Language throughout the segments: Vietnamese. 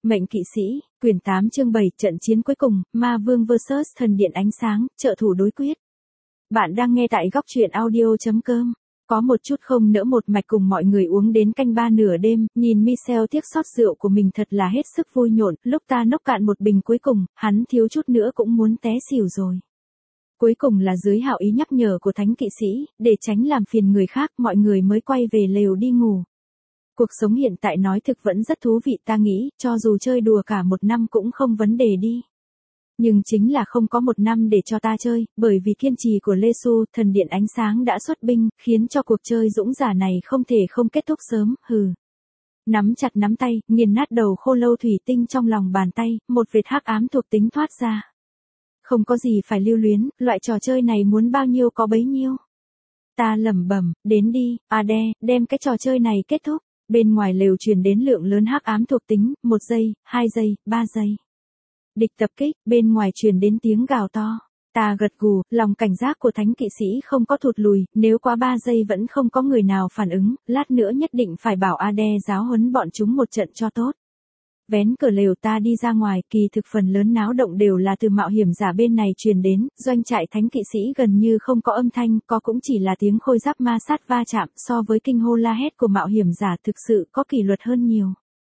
Mệnh kỵ sĩ, quyển 8 chương 7, trận chiến cuối cùng, Ma Vương vs Thần Điện Ánh Sáng, trợ thủ đối quyết. Bạn đang nghe tại góc truyện audio.com. Có một chút không nỡ một mạch cùng mọi người uống đến canh 3 nửa đêm, nhìn Michel tiếc xót rượu của mình thật là hết sức vui nhộn, lúc ta nốc cạn một bình cuối cùng, hắn thiếu chút nữa cũng muốn té xỉu rồi. Cuối cùng là dưới hảo ý nhắc nhở của thánh kỵ sĩ, để tránh làm phiền người khác, mọi người mới quay về lều đi ngủ. Cuộc sống hiện tại nói thực vẫn rất thú vị, ta nghĩ, cho dù chơi đùa cả một năm cũng không vấn đề đi. Nhưng chính là không có một năm để cho ta chơi, bởi vì kiên trì của Lê Xu, Thần Điện Ánh Sáng đã xuất binh, khiến cho cuộc chơi dũng giả này không thể không kết thúc sớm, hừ. Nắm chặt nắm tay, nghiền nát đầu khô lâu thủy tinh trong lòng bàn tay, một vệt hắc ám thuộc tính thoát ra. Không có gì phải lưu luyến, loại trò chơi này muốn bao nhiêu có bấy nhiêu. Ta lẩm bẩm, đến đi, Ade, đem cái trò chơi này kết thúc. Bên ngoài lều truyền đến lượng lớn hắc ám thuộc tính, 1 giây, 2 giây, 3 giây. Địch tập kích, bên ngoài truyền đến tiếng gào to. Ta gật gù, lòng cảnh giác của thánh kỵ sĩ không có thụt lùi, nếu quá 3 giây vẫn không có người nào phản ứng, lát nữa nhất định phải bảo Ade giáo huấn bọn chúng một trận cho tốt. Vén cửa lều ta đi ra ngoài, kỳ thực phần lớn náo động đều là từ mạo hiểm giả bên này truyền đến, doanh trại thánh kỵ sĩ gần như không có âm thanh, có cũng chỉ là tiếng khôi giáp ma sát va chạm, so với kinh hô la hét của mạo hiểm giả thực sự có kỷ luật hơn nhiều.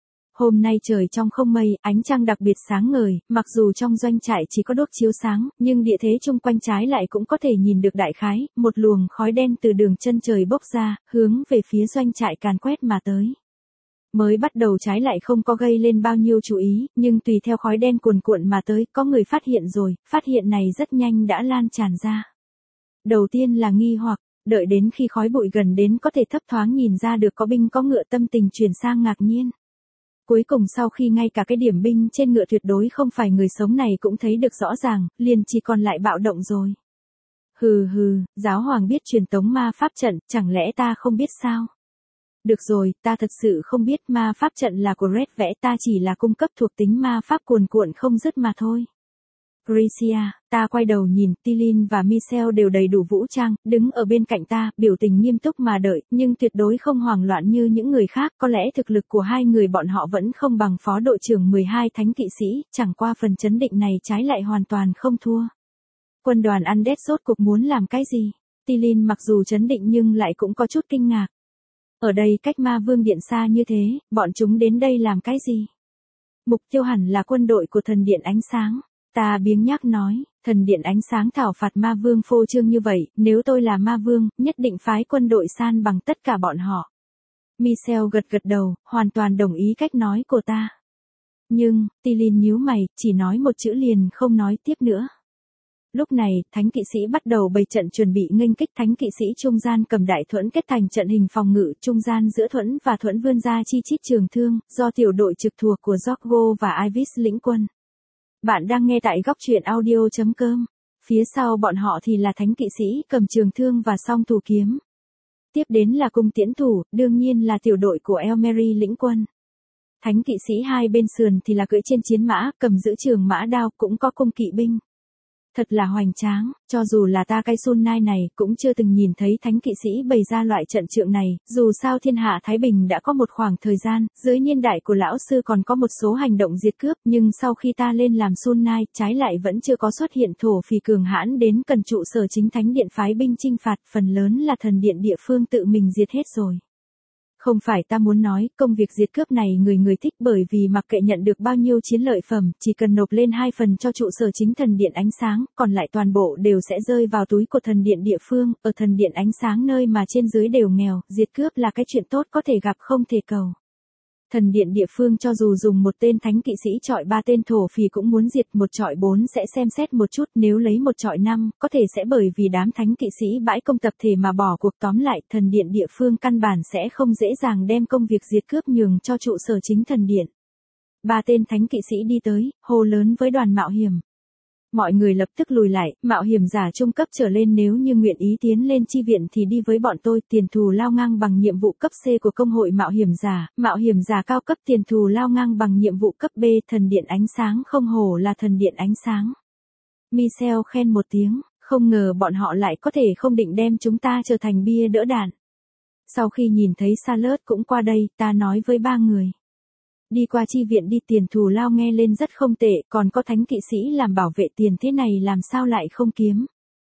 Hôm nay trời trong không mây, ánh trăng đặc biệt sáng ngời, mặc dù trong doanh trại chỉ có đốt chiếu sáng, nhưng địa thế chung quanh trái lại cũng có thể nhìn được đại khái, một luồng khói đen từ đường chân trời bốc ra, hướng về phía doanh trại càn quét mà tới. Mới bắt đầu trái lại không có gây lên bao nhiêu chú ý, nhưng tùy theo khói đen cuồn cuộn mà tới, có người phát hiện rồi, phát hiện này rất nhanh đã lan tràn ra. Đầu tiên là nghi hoặc, đợi đến khi khói bụi gần đến có thể thấp thoáng nhìn ra được có binh có ngựa, tâm tình chuyển sang ngạc nhiên. Cuối cùng sau khi ngay cả cái điểm binh trên ngựa tuyệt đối không phải người sống này cũng thấy được rõ ràng, liền chỉ còn lại bạo động rồi. Hừ hừ, giáo hoàng biết truyền tống ma pháp trận, chẳng lẽ ta không biết sao? Được rồi, ta thật sự không biết, ma pháp trận là của Red vẽ, ta chỉ là cung cấp thuộc tính ma pháp cuồn cuộn không dứt mà thôi. Gracia, ta quay đầu nhìn, Tilin và Michel đều đầy đủ vũ trang, đứng ở bên cạnh ta, biểu tình nghiêm túc mà đợi, nhưng tuyệt đối không hoảng loạn như những người khác, có lẽ thực lực của hai người bọn họ vẫn không bằng phó đội trưởng 12 thánh kỵ sĩ, chẳng qua phần chấn định này trái lại hoàn toàn không thua. Quân đoàn Undead rốt cuộc muốn làm cái gì? Tilin mặc dù chấn định nhưng lại cũng có chút kinh ngạc. Ở đây cách Ma Vương Điện xa như thế, bọn chúng đến đây làm cái gì? Mục tiêu hẳn là quân đội của Thần Điện Ánh Sáng. Ta biếng nhác nói, Thần Điện Ánh Sáng thảo phạt Ma Vương phô trương như vậy, nếu tôi là Ma Vương, nhất định phái quân đội san bằng tất cả bọn họ. Michel gật gật đầu, hoàn toàn đồng ý cách nói của ta. Nhưng, Tilin nhíu mày, chỉ nói một chữ liền không nói tiếp nữa. Lúc này, thánh kỵ sĩ bắt đầu bày trận chuẩn bị nghênh kích, thánh kỵ sĩ trung gian cầm đại thuẫn kết thành trận hình phòng ngự, trung gian giữa thuẫn và thuẫn vươn ra chi chít trường thương, do tiểu đội trực thuộc của Zorgo và Ivis lĩnh quân. Bạn đang nghe tại góc truyện audio.com. Phía sau bọn họ thì là thánh kỵ sĩ cầm trường thương và song thủ kiếm. Tiếp đến là cung tiễn thủ, đương nhiên là tiểu đội của Elmery lĩnh quân. Thánh kỵ sĩ hai bên sườn thì là cưỡi trên chiến mã, cầm giữ trường mã đao, cũng có cung kỵ binh. Thật là hoành tráng, cho dù là ta cái Sun Nai này cũng chưa từng nhìn thấy thánh kỵ sĩ bày ra loại trận trượng này, dù sao thiên hạ Thái Bình đã có một khoảng thời gian, dưới niên đại của lão sư còn có một số hành động diệt cướp, nhưng sau khi ta lên làm Sun Nai, trái lại vẫn chưa có xuất hiện thổ phỉ cường hãn đến cần trụ sở chính thánh điện phái binh chinh phạt, phần lớn là thần điện địa phương tự mình diệt hết rồi. Không phải ta muốn nói, công việc diệt cướp này người thích, bởi vì mặc kệ nhận được bao nhiêu chiến lợi phẩm, chỉ cần nộp lên 2 phần cho trụ sở chính Thần Điện Ánh Sáng, còn lại toàn bộ đều sẽ rơi vào túi của thần điện địa phương, ở Thần Điện Ánh Sáng nơi mà trên dưới đều nghèo, diệt cướp là cái chuyện tốt có thể gặp không thể cầu. Thần điện địa phương cho dù dùng một tên thánh kỵ sĩ chọi 3 tên thổ phỉ cũng muốn diệt, một chọi 4 sẽ xem xét một chút, nếu lấy một chọi 5, có thể sẽ bởi vì đám thánh kỵ sĩ bãi công tập thể mà bỏ cuộc, tóm lại, thần điện địa phương căn bản sẽ không dễ dàng đem công việc diệt cướp nhường cho trụ sở chính thần điện. 3 tên thánh kỵ sĩ đi tới, hô lớn với đoàn mạo hiểm. Mọi người lập tức lùi lại, mạo hiểm giả trung cấp trở lên nếu như nguyện ý tiến lên chi viện thì đi với bọn tôi, tiền thù lao ngang bằng nhiệm vụ cấp C của công hội mạo hiểm giả cao cấp tiền thù lao ngang bằng nhiệm vụ cấp B, Thần Điện Ánh Sáng không hổ là Thần Điện Ánh Sáng. Michel khen một tiếng, không ngờ bọn họ lại có thể không định đem chúng ta trở thành bia đỡ đạn. Sau khi nhìn thấy Charlotte cũng qua đây, ta nói với 3 người. Đi qua chi viện đi, tiền thù lao nghe lên rất không tệ, còn có thánh kỵ sĩ làm bảo vệ, tiền thế này làm sao lại không kiếm.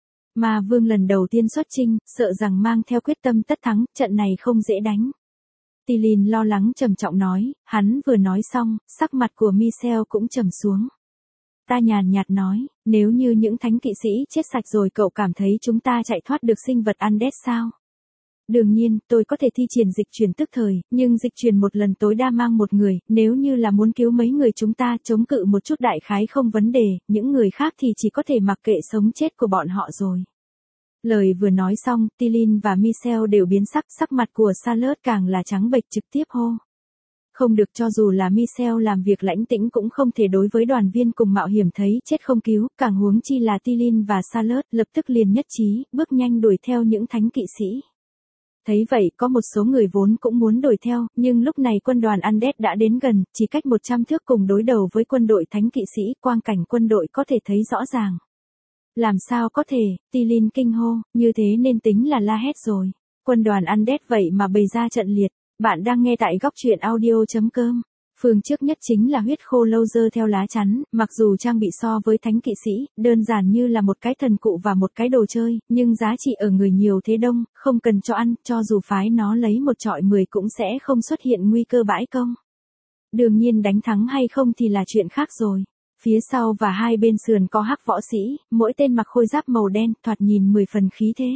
Ma vương lần đầu tiên xuất chinh, sợ rằng mang theo quyết tâm tất thắng, trận này không dễ đánh. Tilin lo lắng trầm trọng nói, hắn vừa nói xong, sắc mặt của Michel cũng trầm xuống. Ta nhàn nhạt nói, nếu như những thánh kỵ sĩ chết sạch rồi cậu cảm thấy chúng ta chạy thoát được sinh vật Undead sao? Đương nhiên, tôi có thể thi triển dịch chuyển tức thời, nhưng dịch chuyển một lần tối đa mang một người, nếu như là muốn cứu mấy người chúng ta chống cự một chút đại khái không vấn đề, những người khác thì chỉ có thể mặc kệ sống chết của bọn họ rồi. Lời vừa nói xong, Tilin và Michel đều biến sắc, sắc mặt của Charlotte càng là trắng bệch, trực tiếp hô. Không được, cho dù là Michel làm việc lãnh tĩnh cũng không thể đối với đoàn viên cùng mạo hiểm thấy chết không cứu, càng huống chi là Tilin và Charlotte lập tức liền nhất trí, bước nhanh đuổi theo những thánh kỵ sĩ. Thấy vậy, có một số người vốn cũng muốn đuổi theo, nhưng lúc này quân đoàn Undead đã đến gần, chỉ cách 100 thước cùng đối đầu với quân đội thánh kỵ sĩ, quang cảnh quân đội có thể thấy rõ ràng. Làm sao có thể, Tilin kinh hô, như thế nên tính là la hét rồi. Quân đoàn Undead vậy mà bày ra trận liệt. Bạn đang nghe tại góc truyện audio.com. Phương trước nhất chính là huyết khô lâu dơ theo lá chắn, mặc dù trang bị so với thánh kỵ sĩ, đơn giản như là một cái thần cụ và một cái đồ chơi, nhưng giá trị ở người nhiều thế đông, không cần cho ăn, cho dù phái nó lấy một trọi 10 cũng sẽ không xuất hiện nguy cơ bãi công. Đương nhiên đánh thắng hay không thì là chuyện khác rồi. Phía sau và hai bên sườn có hắc võ sĩ, mỗi tên mặc khôi giáp màu đen, thoạt nhìn 10 phần khí thế.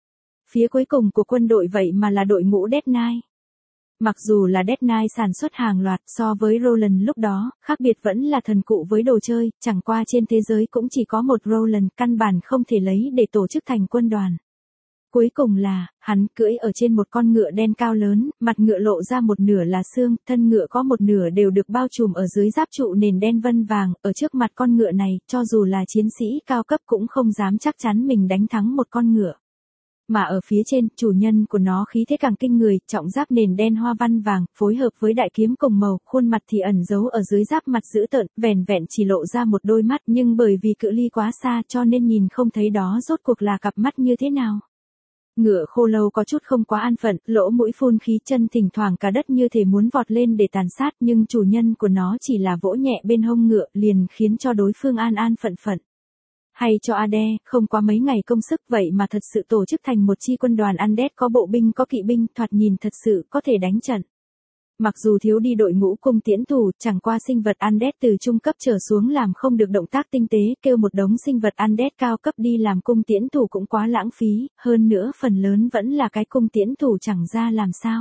Phía cuối cùng của quân đội vậy mà là đội ngũ Death Knight. Mặc dù là Death Knight sản xuất hàng loạt so với Roland lúc đó, khác biệt vẫn là thần cụ với đồ chơi, chẳng qua trên thế giới cũng chỉ có một Roland, căn bản không thể lấy để tổ chức thành quân đoàn. Cuối cùng là, hắn cưỡi ở trên một con ngựa đen cao lớn, mặt ngựa lộ ra một nửa là xương, thân ngựa có một nửa đều được bao trùm ở dưới giáp trụ nền đen vân vàng, ở trước mặt con ngựa này, cho dù là chiến sĩ cao cấp cũng không dám chắc chắn mình đánh thắng một con ngựa. Mà ở phía trên, chủ nhân của nó khí thế càng kinh người, trọng giáp nền đen hoa văn vàng, phối hợp với đại kiếm cùng màu, khuôn mặt thì ẩn giấu ở dưới giáp mặt dữ tợn, vẻn vẹn chỉ lộ ra một đôi mắt, nhưng bởi vì cự ly quá xa cho nên nhìn không thấy đó rốt cuộc là cặp mắt như thế nào. Ngựa khô lâu có chút không quá an phận, lỗ mũi phun khí, chân thỉnh thoảng cả đất như thể muốn vọt lên để tàn sát, nhưng chủ nhân của nó chỉ là vỗ nhẹ bên hông ngựa, liền khiến cho đối phương an phận phận. Hay cho Ade, không quá mấy ngày công sức vậy mà thật sự tổ chức thành một chi quân đoàn Undead, có bộ binh có kỵ binh, thoạt nhìn thật sự có thể đánh trận. Mặc dù thiếu đi đội ngũ cung tiễn thủ, chẳng qua sinh vật Undead từ trung cấp trở xuống làm không được động tác tinh tế, kêu một đống sinh vật Undead cao cấp đi làm cung tiễn thủ cũng quá lãng phí, hơn nữa phần lớn vẫn là cái cung tiễn thủ chẳng ra làm sao.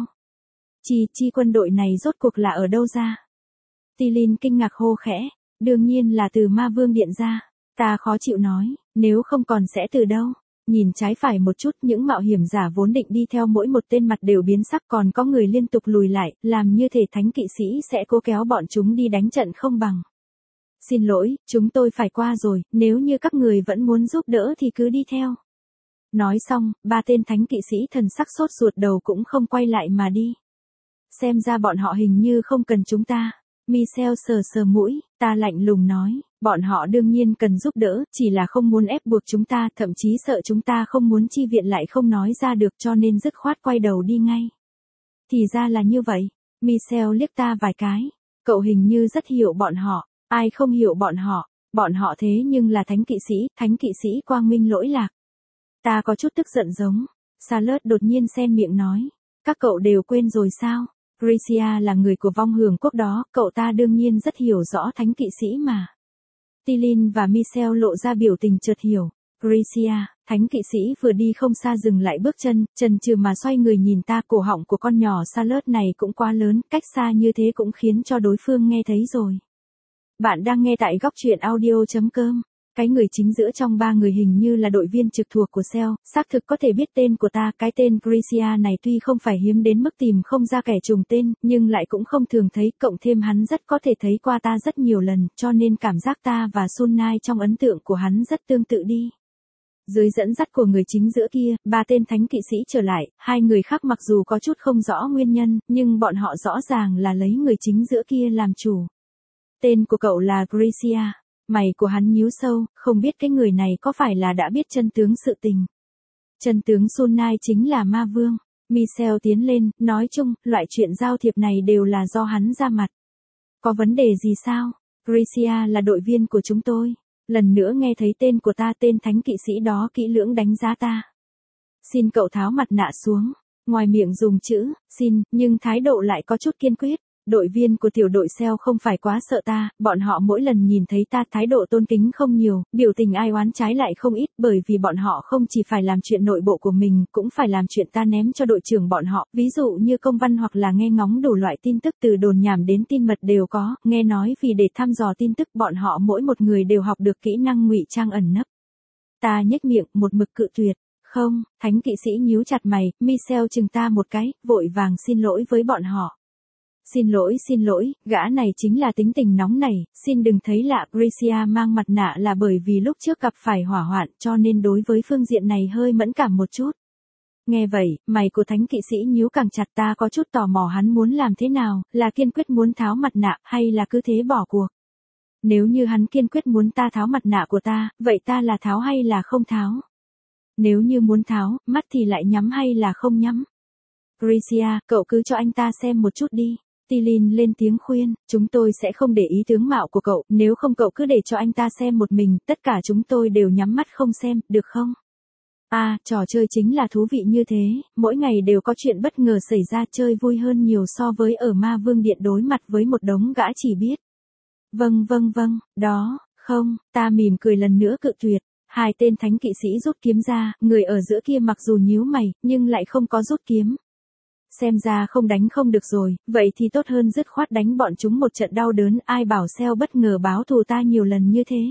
Chi quân đội này rốt cuộc là ở đâu ra? Tilin kinh ngạc hô khẽ, đương nhiên là từ Ma Vương Điện ra. Ta khó chịu nói, nếu không còn sẽ từ đâu. Nhìn trái phải một chút, những mạo hiểm giả vốn định đi theo mỗi một tên mặt đều biến sắc, còn có người liên tục lùi lại, làm như thể thánh kỵ sĩ sẽ cố kéo bọn chúng đi đánh trận không bằng. Xin lỗi, chúng tôi phải qua rồi, nếu như các người vẫn muốn giúp đỡ thì cứ đi theo. Nói xong, ba tên thánh kỵ sĩ thần sắc sốt ruột đầu cũng không quay lại mà đi. Xem ra bọn họ hình như không cần chúng ta. Michel sờ mũi, ta lạnh lùng nói, bọn họ đương nhiên cần giúp đỡ, chỉ là không muốn ép buộc chúng ta, thậm chí sợ chúng ta không muốn chi viện lại không nói ra được cho nên dứt khoát quay đầu đi ngay. Thì ra là như vậy, Michel liếc ta vài cái, cậu hình như rất hiểu bọn họ, ai không hiểu bọn họ thế nhưng là thánh kỵ sĩ quang minh lỗi lạc. Ta có chút tức giận giống, Charlotte đột nhiên xen miệng nói, các cậu đều quên rồi sao? Gracia là người của vong hưởng quốc đó, cậu ta đương nhiên rất hiểu rõ thánh kỵ sĩ mà. Tilin và Michel lộ ra biểu tình chợt hiểu. Gracia, thánh kỵ sĩ vừa đi không xa dừng lại bước chân, chần chừ mà xoay người nhìn ta, cổ họng của con nhỏ Charlotte này cũng quá lớn, cách xa như thế cũng khiến cho đối phương nghe thấy rồi. Bạn đang nghe tại góc truyện audio.com. Cái người chính giữa trong ba người hình như là đội viên trực thuộc của Cell, xác thực có thể biết tên của ta, cái tên Gracia này tuy không phải hiếm đến mức tìm không ra kẻ trùng tên, nhưng lại cũng không thường thấy, cộng thêm hắn rất có thể thấy qua ta rất nhiều lần, cho nên cảm giác ta và Sunai trong ấn tượng của hắn rất tương tự đi. Dưới dẫn dắt của người chính giữa kia, ba tên thánh kỵ sĩ trở lại, hai người khác mặc dù có chút không rõ nguyên nhân, nhưng bọn họ rõ ràng là lấy người chính giữa kia làm chủ. Tên của cậu là Gracia. Mày của hắn nhíu sâu, không biết cái người này có phải là đã biết chân tướng sự tình. Chân tướng Sunai chính là ma vương. Michel tiến lên, nói chung, loại chuyện giao thiệp này đều là do hắn ra mặt. Có vấn đề gì sao? Gracia là đội viên của chúng tôi. Lần nữa nghe thấy tên của ta, tên thánh kỵ sĩ đó kỹ lưỡng đánh giá ta. Xin cậu tháo mặt nạ xuống. Ngoài miệng dùng chữ, xin, nhưng thái độ lại có chút kiên quyết. Đội viên của tiểu đội SEO không phải quá sợ ta, bọn họ mỗi lần nhìn thấy ta thái độ tôn kính không nhiều, biểu tình ai oán trái lại không ít, bởi vì bọn họ không chỉ phải làm chuyện nội bộ của mình, cũng phải làm chuyện ta ném cho đội trưởng bọn họ, ví dụ như công văn hoặc là nghe ngóng đủ loại tin tức từ đồn nhảm đến tin mật đều có, nghe nói vì để thăm dò tin tức bọn họ mỗi một người đều học được kỹ năng ngụy trang ẩn nấp. Ta nhếch miệng, một mực cự tuyệt. Không, thánh kỵ sĩ nhíu chặt mày, Michelle chừng ta một cái, vội vàng xin lỗi với bọn họ. Xin lỗi, gã này chính là tính tình nóng nảy, xin đừng thấy lạ, Gracia mang mặt nạ là bởi vì lúc trước gặp phải hỏa hoạn cho nên đối với phương diện này hơi mẫn cảm một chút. Nghe vậy, mày của thánh kỵ sĩ nhíu càng chặt, ta có chút tò mò hắn muốn làm thế nào, là kiên quyết muốn tháo mặt nạ hay là cứ thế bỏ cuộc. Nếu như hắn kiên quyết muốn ta tháo mặt nạ của ta, vậy ta là tháo hay là không tháo? Nếu như muốn tháo, mắt thì lại nhắm hay là không nhắm? Gracia, cậu cứ cho anh ta xem một chút đi. Tilin lên tiếng khuyên, chúng tôi sẽ không để ý tướng mạo của cậu, nếu không cậu cứ để cho anh ta xem một mình, tất cả chúng tôi đều nhắm mắt không xem, được không? Trò chơi chính là thú vị như thế, mỗi ngày đều có chuyện bất ngờ xảy ra, chơi vui hơn nhiều so với ở Ma Vương Điện đối mặt với một đống gã chỉ biết. Vâng, đó, không, ta mỉm cười lần nữa cự tuyệt. Hai tên thánh kỵ sĩ rút kiếm ra, người ở giữa kia mặc dù nhíu mày, nhưng lại không có rút kiếm. Xem ra không đánh không được rồi, vậy thì tốt hơn dứt khoát đánh bọn chúng một trận đau đớn, ai bảo SEO bất ngờ báo thù ta nhiều lần như thế.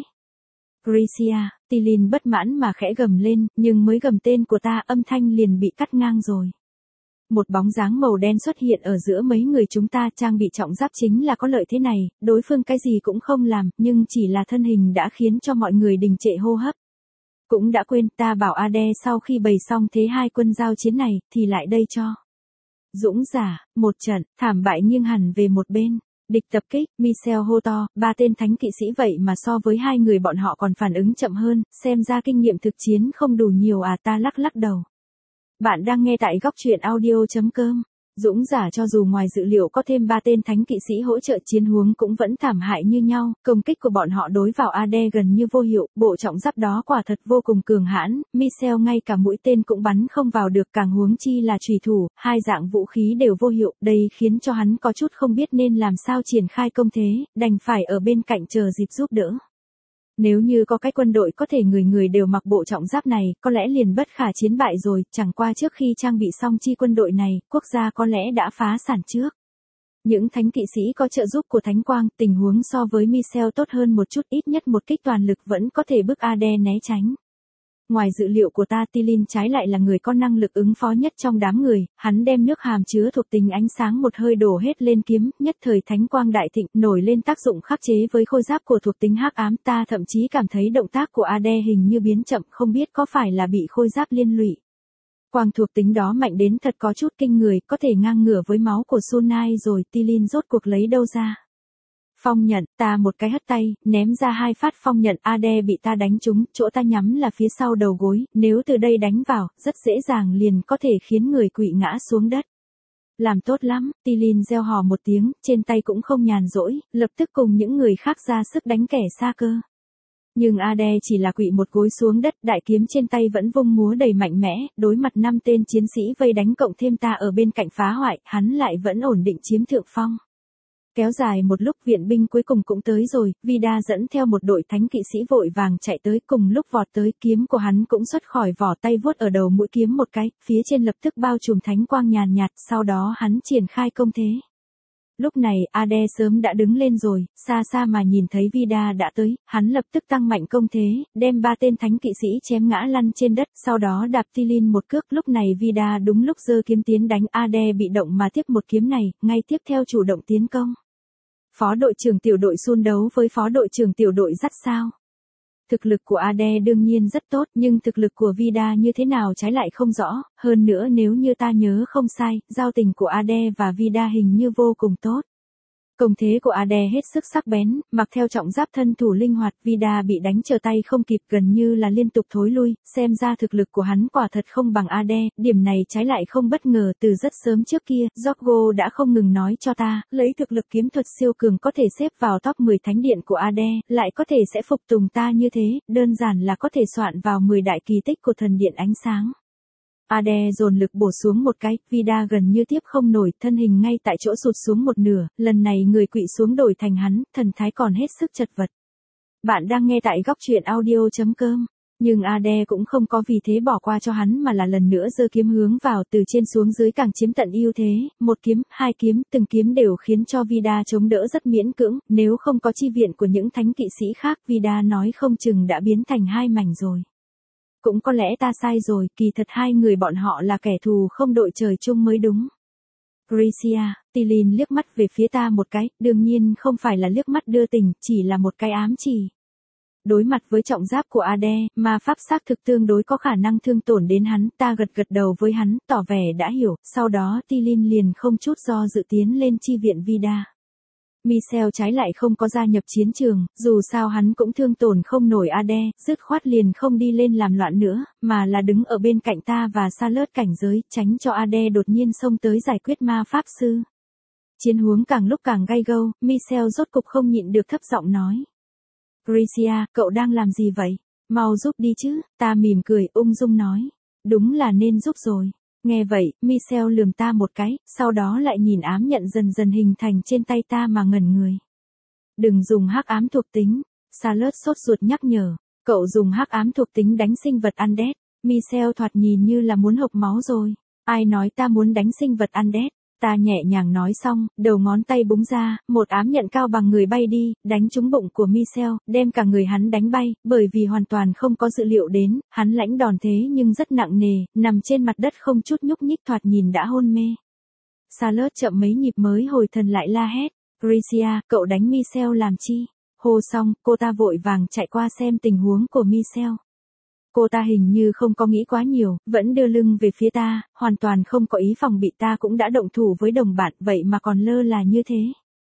Gracia, Tilin bất mãn mà khẽ gầm lên, nhưng mới gầm tên của ta âm thanh liền bị cắt ngang rồi. Một bóng dáng màu đen xuất hiện ở giữa mấy người chúng ta, trang bị trọng giáp chính là có lợi thế này, đối phương cái gì cũng không làm, nhưng chỉ là thân hình đã khiến cho mọi người đình trệ hô hấp. Cũng đã quên, ta bảo Ade sau khi bày xong thế hai quân giao chiến này, thì lại đây cho. Dũng giả, một trận, thảm bại nghiêng hẳn về một bên. Địch tập kích, Michelle hô to, ba tên thánh kỵ sĩ vậy mà so với hai người bọn họ còn phản ứng chậm hơn, xem ra kinh nghiệm thực chiến không đủ nhiều ta lắc lắc đầu. Bạn đang nghe tại góc truyện audio.com. Dũng giả cho dù ngoài dự liệu có thêm 3 tên thánh kỵ sĩ hỗ trợ chiến huống cũng vẫn thảm hại như nhau, công kích của bọn họ đối vào Ade gần như vô hiệu, bộ trọng giáp đó quả thật vô cùng cường hãn, Michelle ngay cả mũi tên cũng bắn không vào được, càng huống chi là chùy thủ, hai dạng vũ khí đều vô hiệu, đây khiến cho hắn có chút không biết nên làm sao triển khai công thế, đành phải ở bên cạnh chờ dịp giúp đỡ. Nếu như có cái quân đội có thể người người đều mặc bộ trọng giáp này, có lẽ liền bất khả chiến bại rồi, chẳng qua trước khi trang bị xong chi quân đội này, quốc gia có lẽ đã phá sản trước. Những thánh kỵ sĩ có trợ giúp của Thánh Quang, tình huống so với Michelle tốt hơn một chút, ít nhất một kích toàn lực vẫn có thể bức Ade né tránh. Ngoài dự liệu của ta, Tilin trái lại là người có năng lực ứng phó nhất trong đám người, hắn đem nước hàm chứa thuộc tính ánh sáng một hơi đổ hết lên kiếm, nhất thời thánh quang đại thịnh, nổi lên tác dụng khắc chế với khôi giáp của thuộc tính hắc ám, ta thậm chí cảm thấy động tác của Ade hình như biến chậm, không biết có phải là bị khôi giáp liên lụy. Quang thuộc tính đó mạnh đến thật có chút kinh người, có thể ngang ngửa với máu của Sunai rồi, Tilin rốt cuộc lấy đâu ra. Phong nhận, ta một cái hất tay, ném ra 2 phát phong nhận, Ade bị ta đánh trúng, chỗ ta nhắm là phía sau đầu gối, nếu từ đây đánh vào, rất dễ dàng liền có thể khiến người quỵ ngã xuống đất. Làm tốt lắm, Tilin reo hò một tiếng, trên tay cũng không nhàn rỗi, lập tức cùng những người khác ra sức đánh kẻ xa cơ. Nhưng Ade chỉ là quỵ một gối xuống đất, đại kiếm trên tay vẫn vung múa đầy mạnh mẽ, đối mặt 5 tên chiến sĩ vây đánh cộng thêm ta ở bên cạnh phá hoại, hắn lại vẫn ổn định chiếm thượng phong. Kéo dài một lúc viện binh cuối cùng cũng tới rồi, Vida dẫn theo một đội thánh kỵ sĩ vội vàng chạy tới, cùng lúc vọt tới, kiếm của hắn cũng xuất khỏi vỏ, tay vuốt ở đầu mũi kiếm một cái, phía trên lập tức bao trùm thánh quang nhàn nhạt, sau đó hắn triển khai công thế. Lúc này, Ade sớm đã đứng lên rồi, xa xa mà nhìn thấy Vida đã tới, hắn lập tức tăng mạnh công thế, đem 3 tên thánh kỵ sĩ chém ngã lăn trên đất, sau đó đạp Tilin một cước, lúc này Vida đúng lúc giơ kiếm tiến đánh, Ade bị động mà tiếp một kiếm này, ngay tiếp theo chủ động tiến công. Phó đội trưởng tiểu đội Sun đấu với phó đội trưởng tiểu đội dắt sao? Thực lực của Ade đương nhiên rất tốt, nhưng thực lực của Vida như thế nào trái lại không rõ, hơn nữa nếu như ta nhớ không sai, giao tình của Ade và Vida hình như vô cùng tốt. Công thế của Ade hết sức sắc bén, mặc theo trọng giáp thân thủ linh hoạt, Vida bị đánh trở tay không kịp gần như là liên tục thối lui, xem ra thực lực của hắn quả thật không bằng Ade, điểm này trái lại không bất ngờ từ rất sớm trước kia, Zorgo đã không ngừng nói cho ta, lấy thực lực kiếm thuật siêu cường có thể xếp vào top 10 thánh điện của Ade, lại có thể sẽ phục tùng ta như thế, đơn giản là có thể soạn vào 10 đại kỳ tích của thần điện ánh sáng. Ade dồn lực bổ xuống một cái, Vida gần như tiếp không nổi, thân hình ngay tại chỗ sụt xuống một nửa, lần này người quỵ xuống đổi thành hắn, thần thái còn hết sức chật vật. Bạn đang nghe tại góc truyện audio.com. Nhưng Ade cũng không có vì thế bỏ qua cho hắn mà là lần nữa giơ kiếm hướng vào từ trên xuống dưới càng chiếm tận ưu thế, một kiếm, hai kiếm, từng kiếm đều khiến cho Vida chống đỡ rất miễn cưỡng, nếu không có chi viện của những thánh kỵ sĩ khác Vida nói không chừng đã biến thành hai mảnh rồi. Cũng có lẽ ta sai rồi, kỳ thật hai người bọn họ là kẻ thù không đội trời chung mới đúng. Gracia, Tilin liếc mắt về phía ta một cái, đương nhiên không phải là liếc mắt đưa tình, chỉ là một cái ám chỉ. Đối mặt với trọng giáp của Ade, ma pháp xác thực tương đối có khả năng thương tổn đến hắn, ta gật gật đầu với hắn, tỏ vẻ đã hiểu, sau đó Tilin liền không chút do dự tiến lên chi viện Vida. Michel trái lại không có gia nhập chiến trường, dù sao hắn cũng thương tổn không nổi Ade, dứt khoát liền không đi lên làm loạn nữa, mà là đứng ở bên cạnh ta và xa lướt cảnh giới, tránh cho Ade đột nhiên xông tới giải quyết ma pháp sư. Chiến huống càng lúc càng gay go, Michel rốt cục không nhịn được thấp giọng nói. Gracia, cậu đang làm gì vậy? Mau giúp đi chứ, ta mỉm cười, ung dung nói. Đúng là nên giúp rồi. Nghe vậy, Michel lườm ta một cái, sau đó lại nhìn ám nhận dần dần hình thành trên tay ta mà ngẩn người. Đừng dùng hắc ám thuộc tính. Charlotte sốt ruột nhắc nhở. Cậu dùng hắc ám thuộc tính đánh sinh vật undead. Michel thoạt nhìn như là muốn hộc máu rồi. Ai nói ta muốn đánh sinh vật undead? Ta nhẹ nhàng nói xong, đầu ngón tay búng ra, một ám nhận cao bằng người bay đi, đánh trúng bụng của Michel, đem cả người hắn đánh bay, bởi vì hoàn toàn không có dự liệu đến, hắn lãnh đòn thế nhưng rất nặng nề, nằm trên mặt đất không chút nhúc nhích thoạt nhìn đã hôn mê. Charlotte chậm mấy nhịp mới hồi thần lại la hét, Gracia, cậu đánh Michel làm chi? Hô xong, cô ta vội vàng chạy qua xem tình huống của Michel. Cô ta hình như không có nghĩ quá nhiều, vẫn đưa lưng về phía ta, hoàn toàn không có ý phòng bị ta cũng đã động thủ với đồng bạn vậy mà còn lơ là như thế.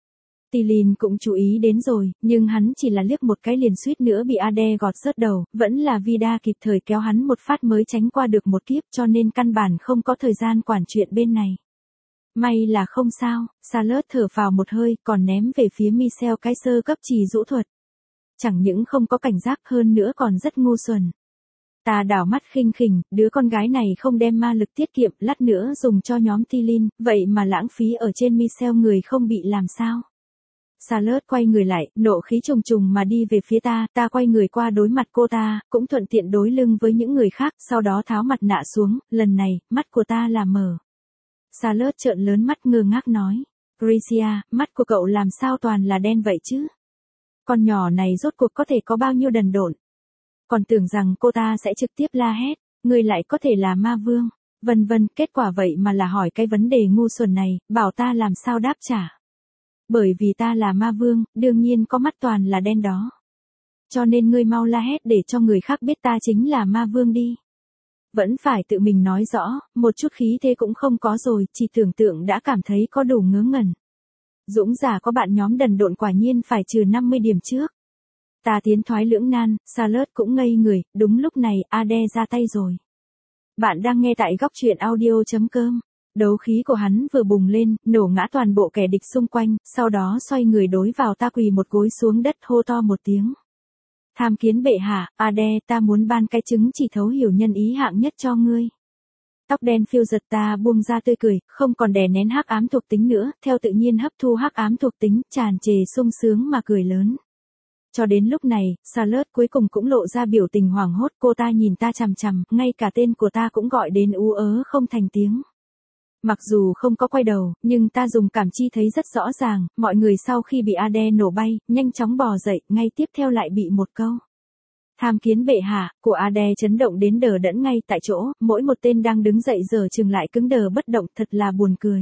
Tilin cũng chú ý đến rồi, nhưng hắn chỉ là liếc một cái liền suýt nữa bị Ade gọt rớt đầu, vẫn là Vida kịp thời kéo hắn một phát mới tránh qua được một kiếp cho nên căn bản không có thời gian quản chuyện bên này. May là không sao, Charlotte thở phào một hơi còn ném về phía Michel cái sơ cấp trì rũ thuật. Chẳng những không có cảnh giác hơn nữa còn rất ngu xuẩn. Ta đảo mắt khinh khỉnh, đứa con gái này không đem ma lực tiết kiệm, lát nữa dùng cho nhóm Tilin, vậy mà lãng phí ở trên Michel người không bị làm sao. Charlotte quay người lại, nộ khí trùng trùng mà đi về phía ta, ta quay người qua đối mặt cô ta, cũng thuận tiện đối lưng với những người khác, sau đó tháo mặt nạ xuống, lần này, mắt của ta là mở. Charlotte trợn lớn mắt ngơ ngác nói, Gracia, mắt của cậu làm sao toàn là đen vậy chứ? Con nhỏ này rốt cuộc có thể có bao nhiêu đần độn? Còn tưởng rằng cô ta sẽ trực tiếp la hét, người lại có thể là ma vương, vân vân, kết quả vậy mà là hỏi cái vấn đề ngu xuẩn này, bảo ta làm sao đáp trả. Bởi vì ta là ma vương, đương nhiên có mắt toàn là đen đó. Cho nên ngươi mau la hét để cho người khác biết ta chính là ma vương đi. Vẫn phải tự mình nói rõ, một chút khí thế cũng không có rồi, chỉ tưởng tượng đã cảm thấy có đủ ngớ ngẩn. Dũng giả có bạn nhóm đần độn quả nhiên phải trừ 50 điểm trước. Ta tiến thoái lưỡng nan, Charlotte cũng ngây người, đúng lúc này, Ade ra tay rồi. Bạn đang nghe tại góc truyện audio.com. Đấu khí của hắn vừa bùng lên, nổ ngã toàn bộ kẻ địch xung quanh, sau đó xoay người đối vào ta quỳ một gối xuống đất hô to một tiếng. Tham kiến bệ hạ, Ade, ta muốn ban cái chứng chỉ thấu hiểu nhân ý hạng nhất cho ngươi. Tóc đen phiêu giật ta buông ra tươi cười, không còn đè nén hắc ám thuộc tính nữa, theo tự nhiên hấp thu hắc ám thuộc tính, tràn trề sung sướng mà cười lớn. Cho đến lúc này, Charlotte cuối cùng cũng lộ ra biểu tình hoảng hốt, cô ta nhìn ta chằm chằm, ngay cả tên của ta cũng gọi đến ú ớ không thành tiếng. Mặc dù không có quay đầu, nhưng ta dùng cảm chi thấy rất rõ ràng, mọi người sau khi bị Ade nổ bay, nhanh chóng bò dậy, ngay tiếp theo lại bị một câu. Tham kiến bệ hạ, của Ade chấn động đến đờ đẫn ngay tại chỗ, mỗi một tên đang đứng dậy giờ chừng lại cứng đờ bất động, thật là buồn cười.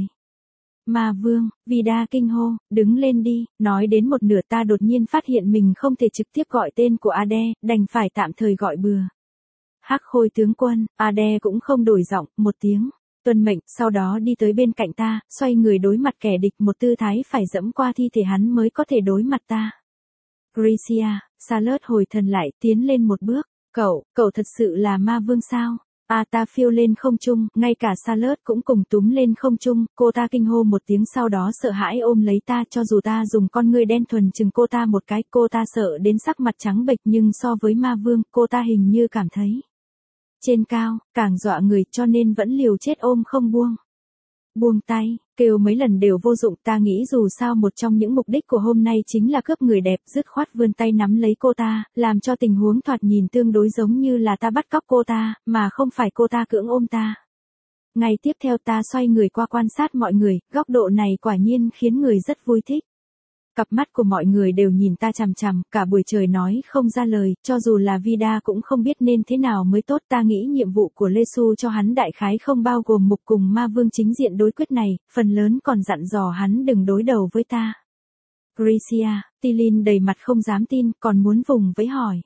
Ma vương, Vida kinh hô, đứng lên đi, nói đến một nửa ta đột nhiên phát hiện mình không thể trực tiếp gọi tên của Ade, đành phải tạm thời gọi bừa. Hắc Khôi tướng quân, Ade cũng không đổi giọng, một tiếng. Tuân mệnh, sau đó đi tới bên cạnh ta, xoay người đối mặt kẻ địch, một tư thái phải dẫm qua thi thể hắn mới có thể đối mặt ta. Gracia, Charlotte hồi thần lại, tiến lên một bước. Cậu thật sự là ma vương sao? Ta phiêu lên không trung, ngay cả Charlotte cũng cùng túm lên không trung, cô ta kinh hô một tiếng sau đó sợ hãi ôm lấy ta, cho dù ta dùng con ngươi đen thuần chừng cô ta một cái, cô ta sợ đến sắc mặt trắng bệch, nhưng so với ma vương, cô ta hình như cảm thấy trên cao, càng dọa người, cho nên vẫn liều chết ôm không buông. Buông tay, kêu mấy lần đều vô dụng, ta nghĩ dù sao một trong những mục đích của hôm nay chính là cướp người đẹp, dứt khoát vươn tay nắm lấy cô ta, làm cho tình huống thoạt nhìn tương đối giống như là ta bắt cóc cô ta, mà không phải cô ta cưỡng ôm ta. Ngày tiếp theo ta xoay người qua quan sát mọi người, góc độ này quả nhiên khiến người rất vui thích. Cặp mắt của mọi người đều nhìn ta chằm chằm, cả buổi trời nói không ra lời, cho dù là Vida cũng không biết nên thế nào mới tốt. Ta nghĩ nhiệm vụ của Lê Xu cho hắn đại khái không bao gồm mục cùng ma vương chính diện đối quyết này, phần lớn còn dặn dò hắn đừng đối đầu với ta. Gracia, Tilin đầy mặt không dám tin, còn muốn vùng vẫy hỏi.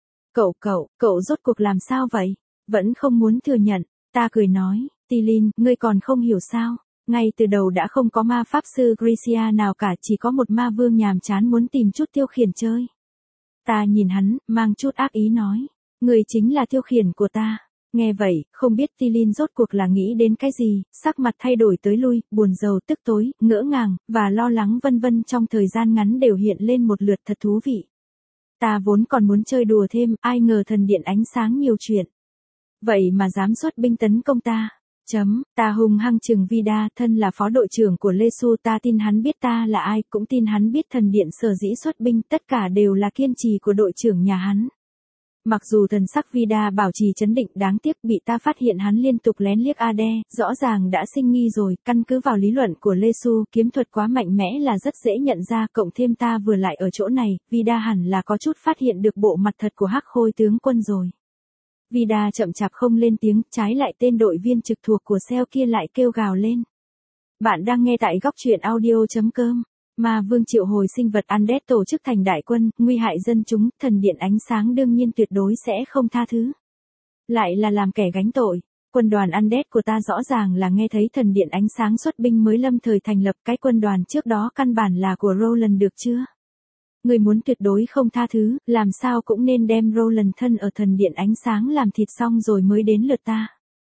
Cậu rốt cuộc làm sao vậy? Vẫn không muốn thừa nhận, ta cười nói, Tilin, ngươi còn không hiểu sao? Ngay từ đầu đã không có ma pháp sư Gracia nào cả, chỉ có một ma vương nhàm chán muốn tìm chút tiêu khiển chơi. Ta nhìn hắn, mang chút ác ý nói, người chính là tiêu khiển của ta. Nghe vậy, không biết Tilin rốt cuộc là nghĩ đến cái gì, sắc mặt thay đổi tới lui, buồn rầu, tức tối, ngỡ ngàng, và lo lắng vân vân trong thời gian ngắn đều hiện lên một lượt, thật thú vị. Ta vốn còn muốn chơi đùa thêm, ai ngờ thần điện ánh sáng nhiều chuyện. Vậy mà dám xuất binh tấn công ta. Ta hung hăng chừng Vida, thân là phó đội trưởng của Lê Xu, ta tin hắn biết ta là ai, cũng tin hắn biết thần điện sở dĩ xuất binh, tất cả đều là kiên trì của đội trưởng nhà hắn. Mặc dù thần sắc Vida bảo trì trấn định, đáng tiếc bị ta phát hiện hắn liên tục lén liếc Ade, rõ ràng đã sinh nghi rồi. Căn cứ vào lý luận của Lê Xu, kiếm thuật quá mạnh mẽ là rất dễ nhận ra, cộng thêm ta vừa lại ở chỗ này, Vida hẳn là có chút phát hiện được bộ mặt thật của Hắc Khôi tướng quân rồi. Vida chậm chạp không lên tiếng, trái lại tên đội viên trực thuộc của Cell kia lại kêu gào lên. Bạn đang nghe tại góc truyện audio.com. Ma vương triệu hồi sinh vật Undead tổ chức thành đại quân, nguy hại dân chúng, thần điện ánh sáng đương nhiên tuyệt đối sẽ không tha thứ. Lại là làm kẻ gánh tội. Quân đoàn Undead của ta rõ ràng là nghe thấy thần điện ánh sáng xuất binh mới lâm thời thành lập, cái quân đoàn trước đó căn bản là của Roland được chưa? Người muốn tuyệt đối không tha thứ, làm sao cũng nên đem Roland thân ở thần điện ánh sáng làm thịt xong rồi mới đến lượt ta.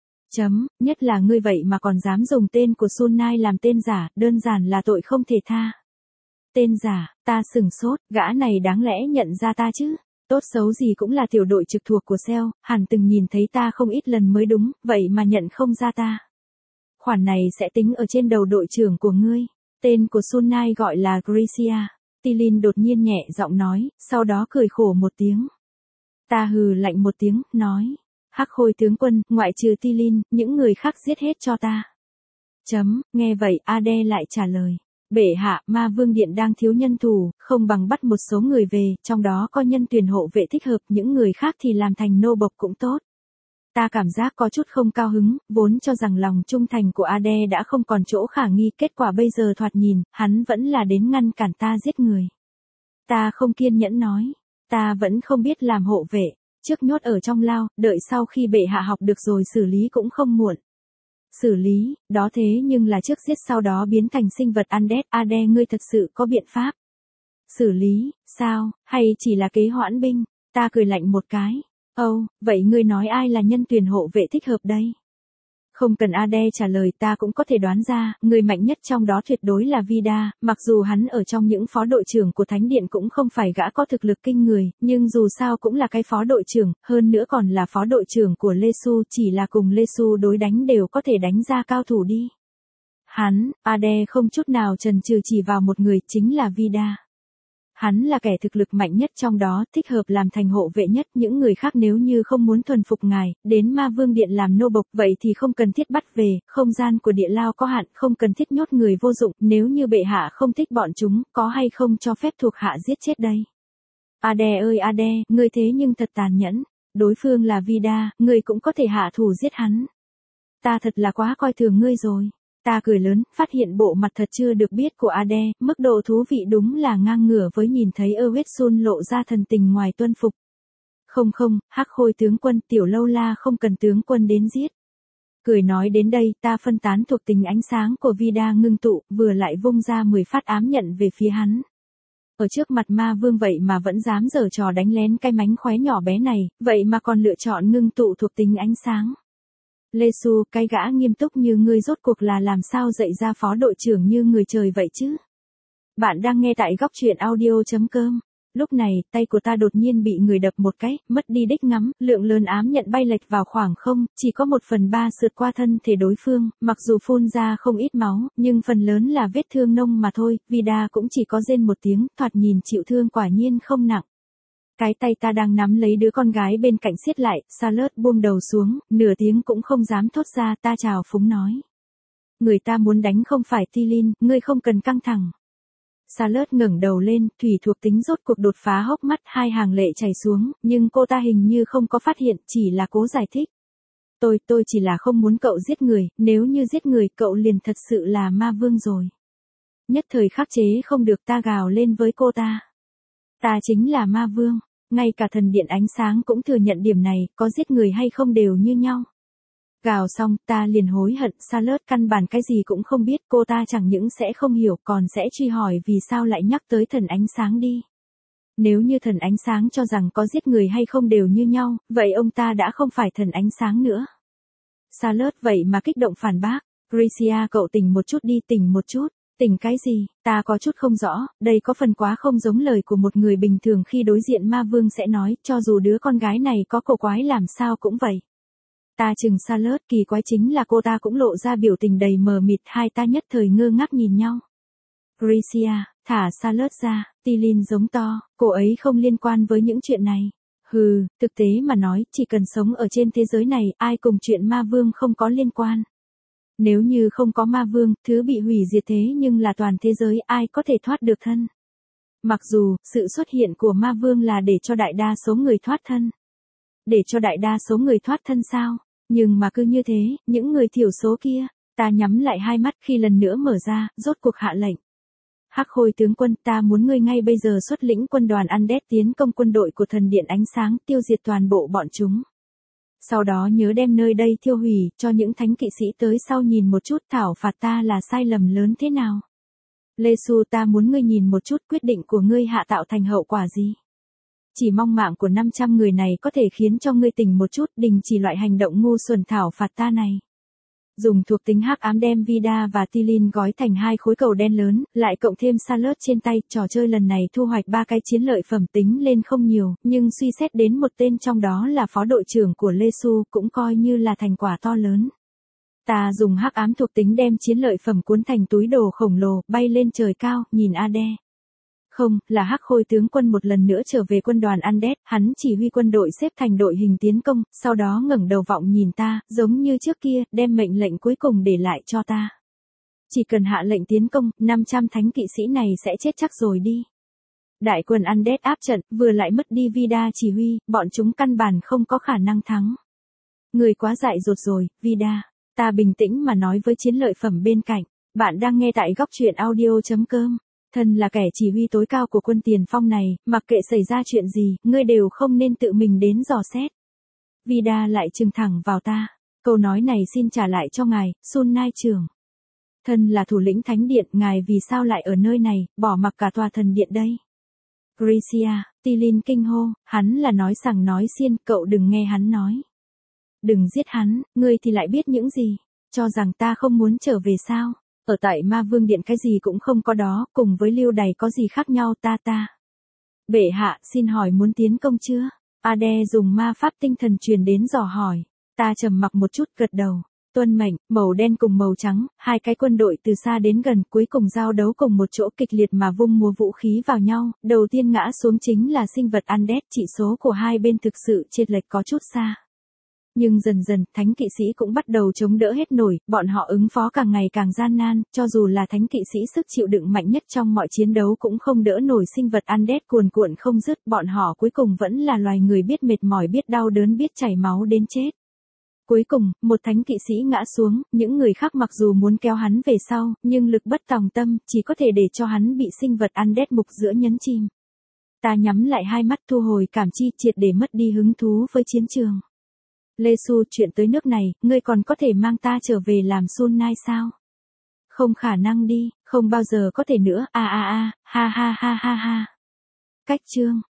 Nhất là ngươi vậy mà còn dám dùng tên của Sunai làm tên giả, đơn giản là tội không thể tha. Tên giả, ta sửng sốt, gã này đáng lẽ nhận ra ta chứ. Tốt xấu gì cũng là tiểu đội trực thuộc của Cell, hẳn từng nhìn thấy ta không ít lần mới đúng, vậy mà nhận không ra ta. Khoản này sẽ tính ở trên đầu đội trưởng của ngươi. Tên của Sunai gọi là Gracia. Tilin đột nhiên nhẹ giọng nói, sau đó cười khổ một tiếng. Ta hừ lạnh một tiếng, nói. Hắc Khôi tướng quân, ngoại trừ Tilin, những người khác giết hết cho ta. Nghe vậy, Ade lại trả lời. Bệ hạ, ma vương điện đang thiếu nhân thủ, không bằng bắt một số người về, trong đó có nhân tuyển hộ vệ thích hợp, những người khác thì làm thành nô bộc cũng tốt. Ta cảm giác có chút không cao hứng, vốn cho rằng lòng trung thành của Ade đã không còn chỗ khả nghi, kết quả bây giờ thoạt nhìn, hắn vẫn là đến ngăn cản ta giết người. Ta không kiên nhẫn nói, ta vẫn không biết làm hộ vệ, trước nhốt ở trong lao, đợi sau khi bệ hạ học được rồi xử lý cũng không muộn. Xử lý, đó thế nhưng là trước giết sau đó biến thành sinh vật Undead, Ade ngươi thật sự có biện pháp. Xử lý, sao, hay chỉ là kế hoãn binh, ta cười lạnh một cái. Vậy ngươi nói ai là nhân tuyển hộ vệ thích hợp đây? Không cần Ade trả lời, ta cũng có thể đoán ra, người mạnh nhất trong đó tuyệt đối là Vida, mặc dù hắn ở trong những phó đội trưởng của Thánh Điện cũng không phải gã có thực lực kinh người, nhưng dù sao cũng là cái phó đội trưởng, hơn nữa còn là phó đội trưởng của Lê Xu, chỉ là cùng Lê Xu đối đánh đều có thể đánh ra cao thủ đi. Ade không chút nào chần chừ chỉ vào một người, chính là Vida. Hắn là kẻ thực lực mạnh nhất trong đó, thích hợp làm thành hộ vệ nhất, những người khác nếu như không muốn thuần phục ngài, đến ma vương điện làm nô bộc, vậy thì không cần thiết bắt về, không gian của địa lao có hạn, không cần thiết nhốt người vô dụng, nếu như bệ hạ không thích bọn chúng, có hay không cho phép thuộc hạ giết chết đây? Ade ơi Ade, ngươi thế nhưng thật tàn nhẫn, đối phương là Vida, ngươi cũng có thể hạ thủ giết hắn. Ta thật là quá coi thường ngươi rồi. Ta cười lớn, phát hiện bộ mặt thật chưa được biết của Ade, mức độ thú vị đúng là ngang ngửa với nhìn thấy Sun lộ ra thần tình ngoài tuân phục. Không, Hắc Khôi tướng quân, tiểu lâu la không cần tướng quân đến giết. Cười nói đến đây, ta phân tán thuộc tính ánh sáng của Vida ngưng tụ, vừa lại vung ra 10 phát ám nhận về phía hắn. Ở trước mặt ma vương vậy mà vẫn dám giở trò đánh lén cái mánh khóe nhỏ bé này, vậy mà còn lựa chọn ngưng tụ thuộc tính ánh sáng. Lê Xu, cái gã nghiêm túc như ngươi rốt cuộc là làm sao dạy ra phó đội trưởng như người trời vậy chứ? Bạn đang nghe tại góc truyện audio.com. Lúc này, tay của ta đột nhiên bị người đập một cái, mất đi đích ngắm, lượng lớn ám nhận bay lệch vào khoảng không, chỉ có 1/3 sượt qua thân thể đối phương, mặc dù phun ra không ít máu, nhưng phần lớn là vết thương nông mà thôi, Vida cũng chỉ có rên một tiếng, thoạt nhìn chịu thương quả nhiên không nặng. Cái tay ta đang nắm lấy đứa con gái bên cạnh siết lại, Charlotte buông đầu xuống, nửa tiếng cũng không dám thốt ra, ta chào phúng nói. Người ta muốn đánh không phải Tilin, ngươi không cần căng thẳng. Charlotte ngẩng đầu lên, thủy thuộc tính rốt cuộc đột phá hốc mắt, hai hàng lệ chảy xuống, nhưng cô ta hình như không có phát hiện, chỉ là cố giải thích. Tôi chỉ là không muốn cậu giết người, nếu như giết người cậu liền thật sự là ma vương rồi. Nhất thời khắc chế không được, ta gào lên với cô ta. Ta chính là ma vương, ngay cả thần điện ánh sáng cũng thừa nhận điểm này, có giết người hay không đều như nhau. Gào xong, ta liền hối hận, Charlotte căn bản cái gì cũng không biết, cô ta chẳng những sẽ không hiểu còn sẽ truy hỏi vì sao lại nhắc tới thần ánh sáng đi. Nếu như thần ánh sáng cho rằng có giết người hay không đều như nhau, vậy ông ta đã không phải thần ánh sáng nữa. Charlotte vậy mà kích động phản bác, Gracia cậu tỉnh một chút đi, tỉnh một chút. Tỉnh cái gì, ta có chút không rõ, đây có phần quá không giống lời của một người bình thường khi đối diện ma vương sẽ nói, cho dù đứa con gái này có cổ quái làm sao cũng vậy. Ta chừng Charlotte, kỳ quái chính là cô ta cũng lộ ra biểu tình đầy mờ mịt, hai ta nhất thời ngơ ngác nhìn nhau. Gracia, thả Charlotte ra, Tilin giống to, cô ấy không liên quan với những chuyện này. Hừ, thực tế mà nói, chỉ cần sống ở trên thế giới này, ai cùng chuyện ma vương không có liên quan. Nếu như không có ma vương, thứ bị hủy diệt thế nhưng là toàn thế giới ai có thể thoát được thân. Mặc dù, sự xuất hiện của ma vương là để cho đại đa số người thoát thân. Để cho đại đa số người thoát thân sao? Nhưng mà cứ như thế, những người thiểu số kia, ta nhắm lại hai mắt khi lần nữa mở ra, rốt cuộc hạ lệnh. Hắc Khôi tướng quân, ta muốn ngươi ngay bây giờ xuất lĩnh quân đoàn Undead tiến công quân đội của thần điện ánh sáng, tiêu diệt toàn bộ bọn chúng. Sau đó nhớ đem nơi đây thiêu hủy, cho những thánh kỵ sĩ tới sau nhìn một chút thảo phạt ta là sai lầm lớn thế nào. Lê Xu, ta muốn ngươi nhìn một chút quyết định của ngươi hạ tạo thành hậu quả gì. Chỉ mong mạng của 500 người này có thể khiến cho ngươi tỉnh một chút, đình chỉ loại hành động ngu xuẩn thảo phạt ta này. Dùng thuộc tính hắc ám đem Vida và Tilin gói thành hai khối cầu đen lớn, lại cộng thêm Charlotte trên tay, trò chơi lần này thu hoạch 3 cái chiến lợi phẩm tính lên không nhiều, nhưng suy xét đến một tên trong đó là phó đội trưởng của Lê Xu, cũng coi như là thành quả to lớn. Ta dùng hắc ám thuộc tính đem chiến lợi phẩm cuốn thành túi đồ khổng lồ, bay lên trời cao, nhìn Ade. Không, là Hắc Khôi tướng quân một lần nữa trở về quân đoàn Undead, hắn chỉ huy quân đội xếp thành đội hình tiến công, sau đó ngẩng đầu vọng nhìn ta, giống như trước kia, đem mệnh lệnh cuối cùng để lại cho ta. Chỉ cần hạ lệnh tiến công, 500 thánh kỵ sĩ này sẽ chết chắc rồi đi. Đại quân Undead áp trận, vừa lại mất đi Vida chỉ huy, bọn chúng căn bản không có khả năng thắng. Người quá dại dột rồi, Vida. Ta bình tĩnh mà nói với chiến lợi phẩm bên cạnh. Bạn đang nghe tại góc truyện audio.com. Thân là kẻ chỉ huy tối cao của quân tiền phong này, mặc kệ xảy ra chuyện gì, ngươi đều không nên tự mình đến dò xét. Vida lại trừng thẳng vào ta. Câu nói này xin trả lại cho ngài, Sun Nai trưởng. Thân là thủ lĩnh thánh điện, ngài vì sao lại ở nơi này, bỏ mặc cả tòa thần điện đây. Gracia, Tilin kinh hô, hắn là nói sằng nói xiên, cậu đừng nghe hắn nói. Đừng giết hắn, ngươi thì lại biết những gì, cho rằng ta không muốn trở về sao. Ở tại ma vương điện cái gì cũng không có đó, cùng với lưu đày có gì khác nhau ta. Bệ hạ, xin hỏi muốn tiến công chưa? Ade dùng ma pháp tinh thần truyền đến dò hỏi. Ta trầm mặc một chút gật đầu. Tuân mệnh, màu đen cùng màu trắng, hai cái quân đội từ xa đến gần cuối cùng giao đấu cùng một chỗ kịch liệt mà vung múa vũ khí vào nhau. Đầu tiên ngã xuống chính là sinh vật Undead, chỉ số của hai bên thực sự chênh lệch có chút xa. Nhưng dần dần, thánh kỵ sĩ cũng bắt đầu chống đỡ hết nổi, bọn họ ứng phó càng ngày càng gian nan, cho dù là thánh kỵ sĩ sức chịu đựng mạnh nhất trong mọi chiến đấu cũng không đỡ nổi sinh vật Undead cuồn cuộn không dứt, bọn họ cuối cùng vẫn là loài người biết mệt mỏi biết đau đớn biết chảy máu đến chết. Cuối cùng, một thánh kỵ sĩ ngã xuống, những người khác mặc dù muốn kéo hắn về sau, nhưng lực bất tòng tâm, chỉ có thể để cho hắn bị sinh vật Undead mục giữa nhấn chìm. Ta nhắm lại hai mắt thu hồi cảm chi triệt để mất đi hứng thú với chiến trường. Lê Xu, chuyện tới nước này, ngươi còn có thể mang ta trở về làm Sun Nai sao? Không khả năng đi, không bao giờ có thể nữa, ha ha ha ha ha. Cách chương